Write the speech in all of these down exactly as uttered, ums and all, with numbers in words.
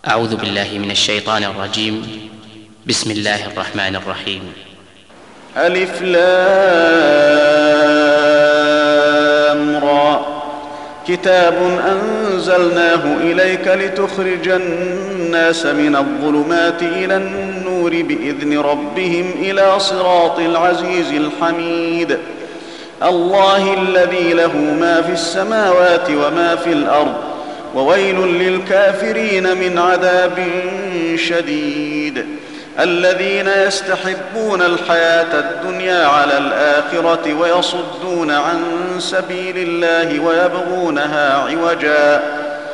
أعوذ بالله من الشيطان الرجيم. بسم الله الرحمن الرحيم. ألف لام را كتاب أنزلناه إليك لتخرج الناس من الظلمات إلى النور بإذن ربهم إلى صراط العزيز الحميد الله الذي له ما في السماوات وما في الأرض وويل للكافرين من عذاب شديد الذين يستحبون الحياة الدنيا على الآخرة ويصدون عن سبيل الله ويبغونها عوجا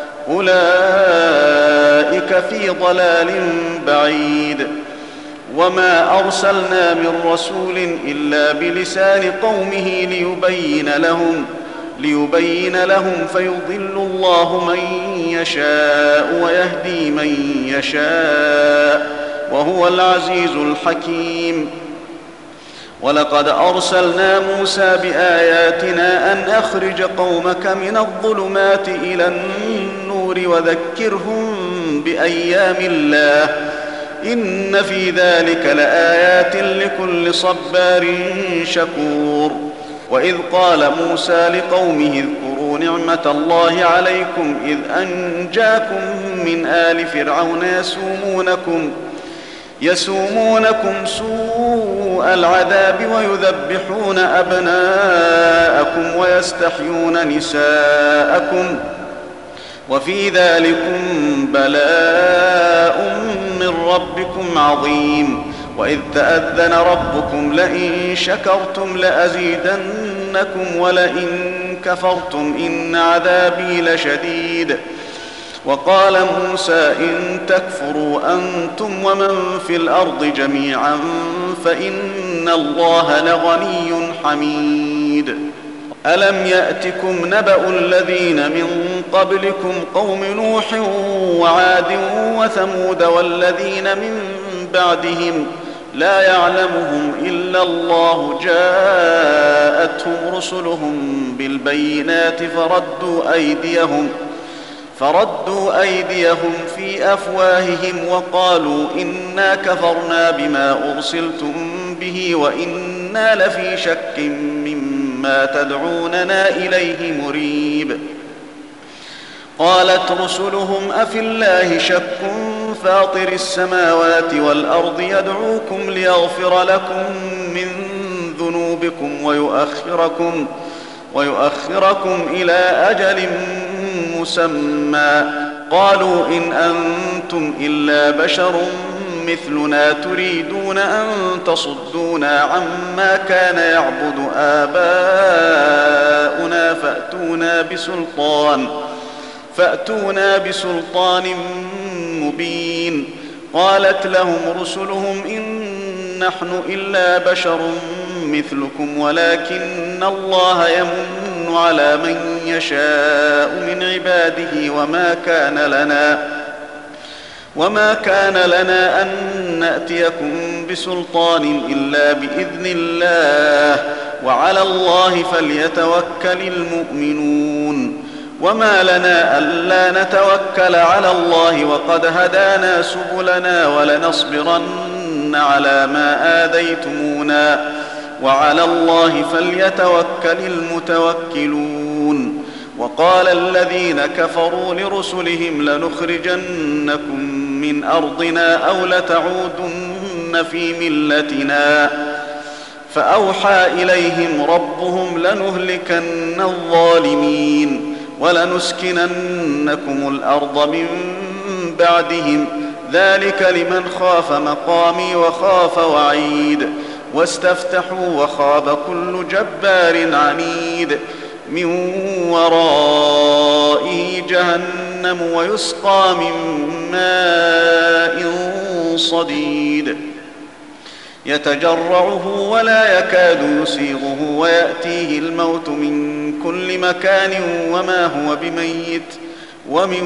أولئك في ضلال بعيد وما أرسلنا من رسول إلا بلسان قومه ليبين لهم ليبين لهم فيضل الله من يشاء ويهدي من يشاء وهو العزيز الحكيم ولقد أرسلنا موسى بآياتنا أن أخرج قومك من الظلمات إلى النور وذكرهم بأيام الله إن في ذلك لآيات لكل صبار شكور وإذ قال موسى لقومه اذكروا نعمة الله عليكم إذ أنجاكم من آل فرعون يسومونكم يسومونكم سوء العذاب ويذبحون أبناءكم ويستحيون نساءكم وفي ذلكم بلاء من ربكم عظيم وإذ تأذن ربكم لئن شكرتم لأزيدنكم ولئن كفرتم إن عذابي لشديد وقال موسى إن تكفروا أنتم ومن في الأرض جميعا فإن الله لغني حميد ألم يأتكم نبأ الذين من قبلكم قوم نوح وعاد وثمود والذين من بعدهم لا يعلمهم إلا الله جاءتهم رسلهم بالبينات فردوا أيديهم فردوا أيديهم في أفواههم وقالوا إنا كفرنا بما أرسلتم به وإنا لفي شك مما تدعوننا إليه مريب قالت رسلهم أفي الله شك فاطر السماوات والأرض يدعوكم ليغفر لكم من ذنوبكم ويؤخركم, ويؤخركم إلى أجل مسمى قالوا إن أنتم إلا بشر مثلنا تريدون أن تصدونا عما كان يعبد آباؤنا فأتونا بسلطان فأتونا بسلطان مبين قالت لهم رسلهم إن نحن إلا بشر مثلكم ولكن الله يمن على من يشاء من عباده وما كان لنا وما كان لنا أن نأتيكم بسلطان إلا بإذن الله وعلى الله فليتوكل المؤمنون وما لنا ألا نتوكل على الله وقد هدانا سبلنا ولنصبرن على ما آذيتمونا وعلى الله فليتوكل المتوكلون وقال الذين كفروا لرسلهم لنخرجنكم من أرضنا أو لتعودن في ملتنا فأوحى إليهم ربهم لنهلكن الظالمين ولنسكننكم الأرض من بعدهم ذلك لمن خاف مقامي وخاف وعيد واستفتحوا وخاب كل جبار عنيد من ورائه جهنم ويسقى من ماء صديد يتجرعه ولا يكاد يسيغه ويأتيه الموت من كل مكان وما هو بميت ومن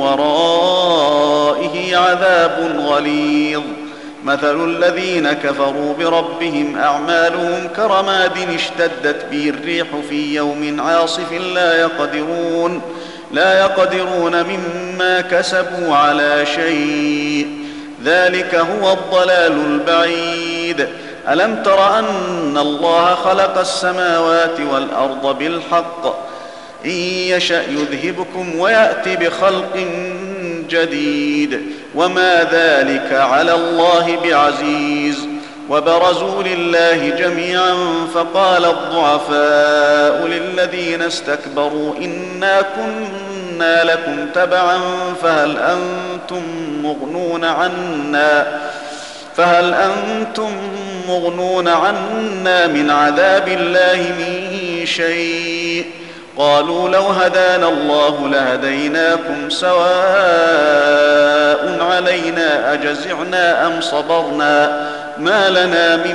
ورائه عذاب غليظ مثل الذين كفروا بربهم أعمالهم كرماد اشتدت به الريح في يوم عاصف لا يقدرون لا يقدرون مما كسبوا على شيء، ذلك هو الضلال البعيد. ألم تر أن الله خلق السماوات والأرض بالحق، إن يشأ يذهبكم ويأتي بخلق جديد، وما ذلك على الله بعزيز. وبرزوا لله جميعا فقال الضعفاء للذين استكبروا إنا كنا لكم تبعا فهل أنتم مغنون عنا فهل أنتم مغنون عنا من عذاب الله من شيء؟ قالوا لو هدانا الله لهديناكم سواء علينا أجزعنا أم صبرنا ما لنا من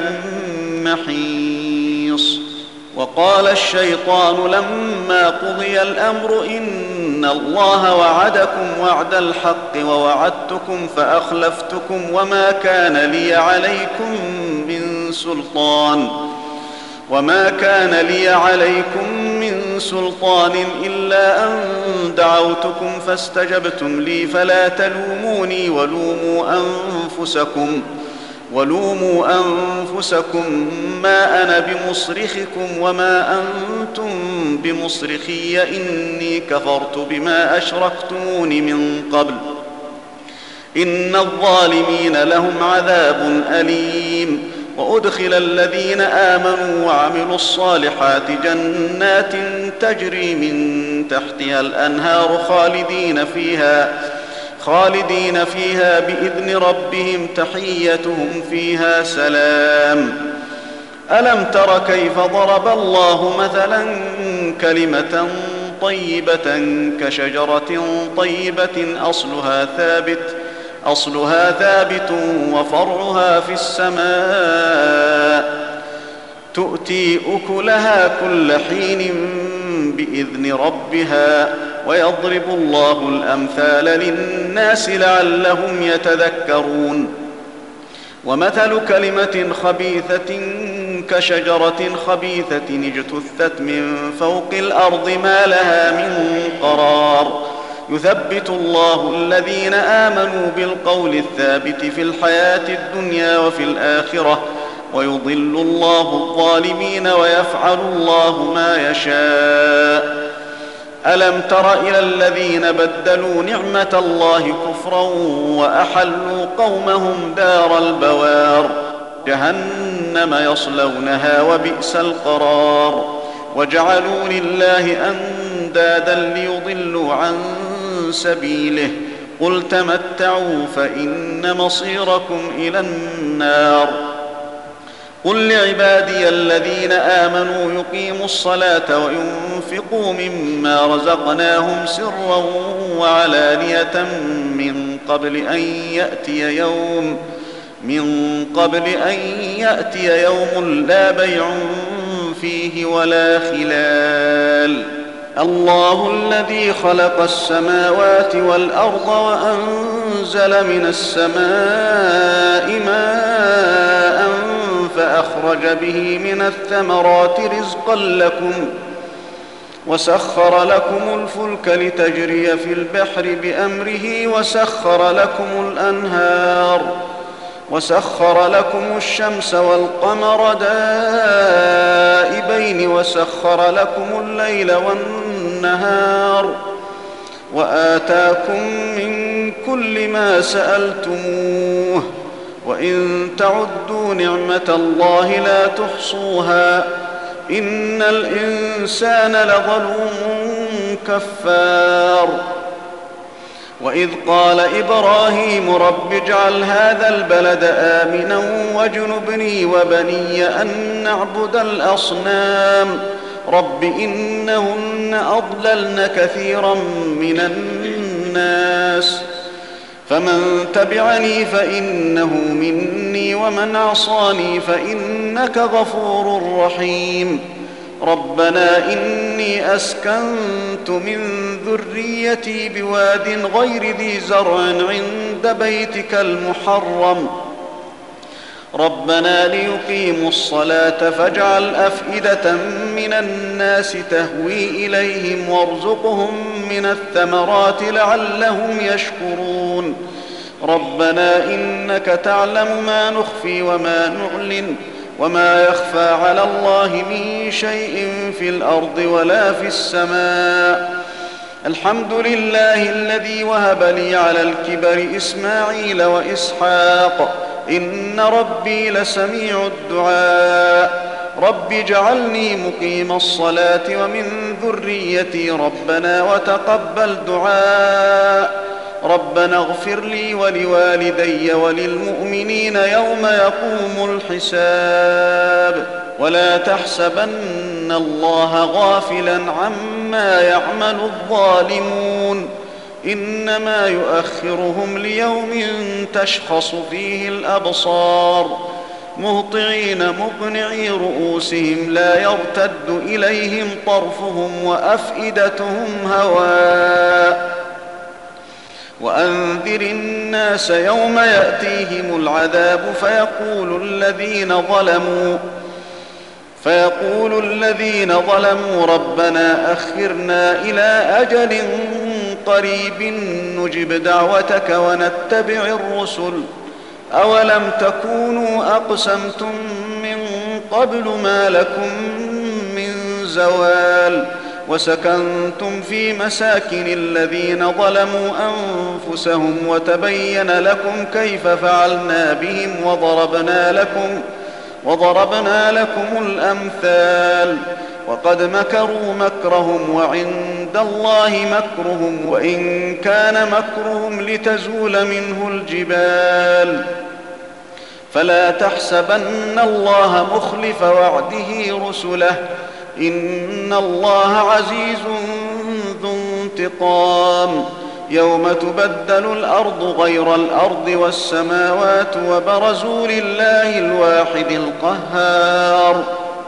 محيص. وقال الشيطان لما قضي الأمر إن الله وعدكم وعد الحق ووعدتكم فأخلفتكم وما كان لي عليكم من سلطان وما كان لي عليكم من سلطان إلا أن دعوتكم فاستجبتم لي فلا تلوموني ولوموا أنفسكم ولوموا أنفسكم ما أنا بمصرخكم وما أنتم بمصرخي إني كفرت بما أشركتمون من قبل إن الظالمين لهم عذاب أليم. وأدخل الذين آمنوا وعملوا الصالحات جنات تجري من تحتها الأنهار خالدين فيها خالدين فيها بإذن ربهم تحيتهم فيها سلام. ألم تر كيف ضرب الله مثلا كلمة طيبة كشجرة طيبة أصلها ثابت أصلها ثابت وفرعها في السماء تؤتي أكلها كل حين بإذن ربها ويضرب الله الأمثال للناس لعلهم يتذكرون. ومثل كلمة خبيثة كشجرة خبيثة اجتثت من فوق الأرض ما لها من قرار يثبت الله الذين آمنوا بالقول الثابت في الحياة الدنيا وفي الآخرة ويضل الله الظالمين ويفعل الله ما يشاء. ألم تر إلى الذين بدلوا نعمة الله كفرا وأحلوا قومهم دار البوار جهنم يصلونها وبئس القرار وجعلوا لله أندادا ليضلوا عن سبيله قل تمتعوا فإن مصيركم إلى النار. قل لعبادي الذين آمنوا يقيموا الصلاة وينفقوا مما رزقناهم سرا وعلانية من قبل أن يأتي يوم من قبل أن يأتي يوم لا بيع فيه ولا خلال. الله الذي خلق السماوات والأرض وأنزل من السماء ماء فأخرج به من الثمرات رزقا لكم وسخر لكم الفلك لتجري في البحر بأمره وسخر لكم الأنهار وسخر لكم الشمس والقمر دائبين وسخر لكم الليل والنهار وآتاكم من كل ما سألتموه وإن تعدوا نعمة الله لا تحصوها إن الإنسان لظلوم كفار. وإذ قال إبراهيم رب اجعل هذا البلد آمنا واجنبني وبني أن نعبد الأصنام رب إنهن أضللن كثيرا من الناس فمن تبعني فإنه مني ومن عصاني فإنك غفور رحيم. ربنا إني أسكنت من ذريتي بواد غير ذي زرع عند بيتك المحرم ربنا ليقيموا الصلاة فاجعل أفئدة من الناس تهوي إليهم وارزقهم من الثمرات لعلهم يشكرون ربنا إنك تعلم ما نخفي وما نعلن وما يخفى على الله من شيء في الأرض ولا في السماء الحمد لله الذي وهب لي على الكبر إسماعيل وإسحاق إن ربي لسميع الدعاء رب اجعلني مقيم الصلاة ومن ذريتي ربنا وتقبل دعاء ربنا اغفر لي ولوالدي وللمؤمنين يوم يقوم الحساب ولا تحسبن الله غافلا عما يعمل الظالمون إنما يؤخرهم ليوم تشخص فيه الأبصار مهطعين مقنعي رؤوسهم لا يرتد إليهم طرفهم وأفئدتهم هواء وأنذر الناس يوم يأتيهم العذاب فيقول الذين ظلموا فيقول الذين ظلموا ربنا أخرنا إلى أجل قريب نجب دعوتك ونتبع الرسل أولم تكونوا أقسمتم من قبل ما لكم من زوال وسكنتم في مساكن الذين ظلموا أنفسهم وتبين لكم كيف فعلنا بهم وضربنا لكم وضربنا لكم الأمثال وقد مكروا مكرهم وعند الله مكرهم وإن كان مكرهم لتزول منه الجبال فلا تحسبن الله مخلف وعده رسله إن الله عزيز ذو انتقام يوم تبدل الأرض غير الأرض والسماوات وبرزوا لله الواحد القهار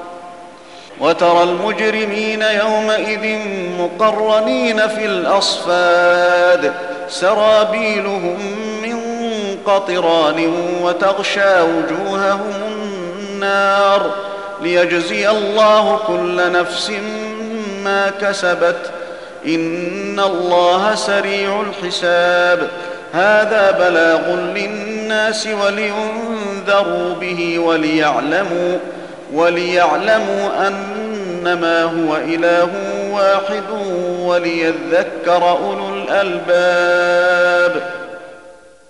وترى المجرمين يومئذ مقرنين في الأصفاد سرابيلهم من قطران وتغشى وجوههم النار ليجزي الله كل نفس ما كسبت إن الله سريع الحساب هذا بلاغ للناس ولينذروا به وليعلموا وليعلموا أنما هو إله واحد وليذكر أولو الألباب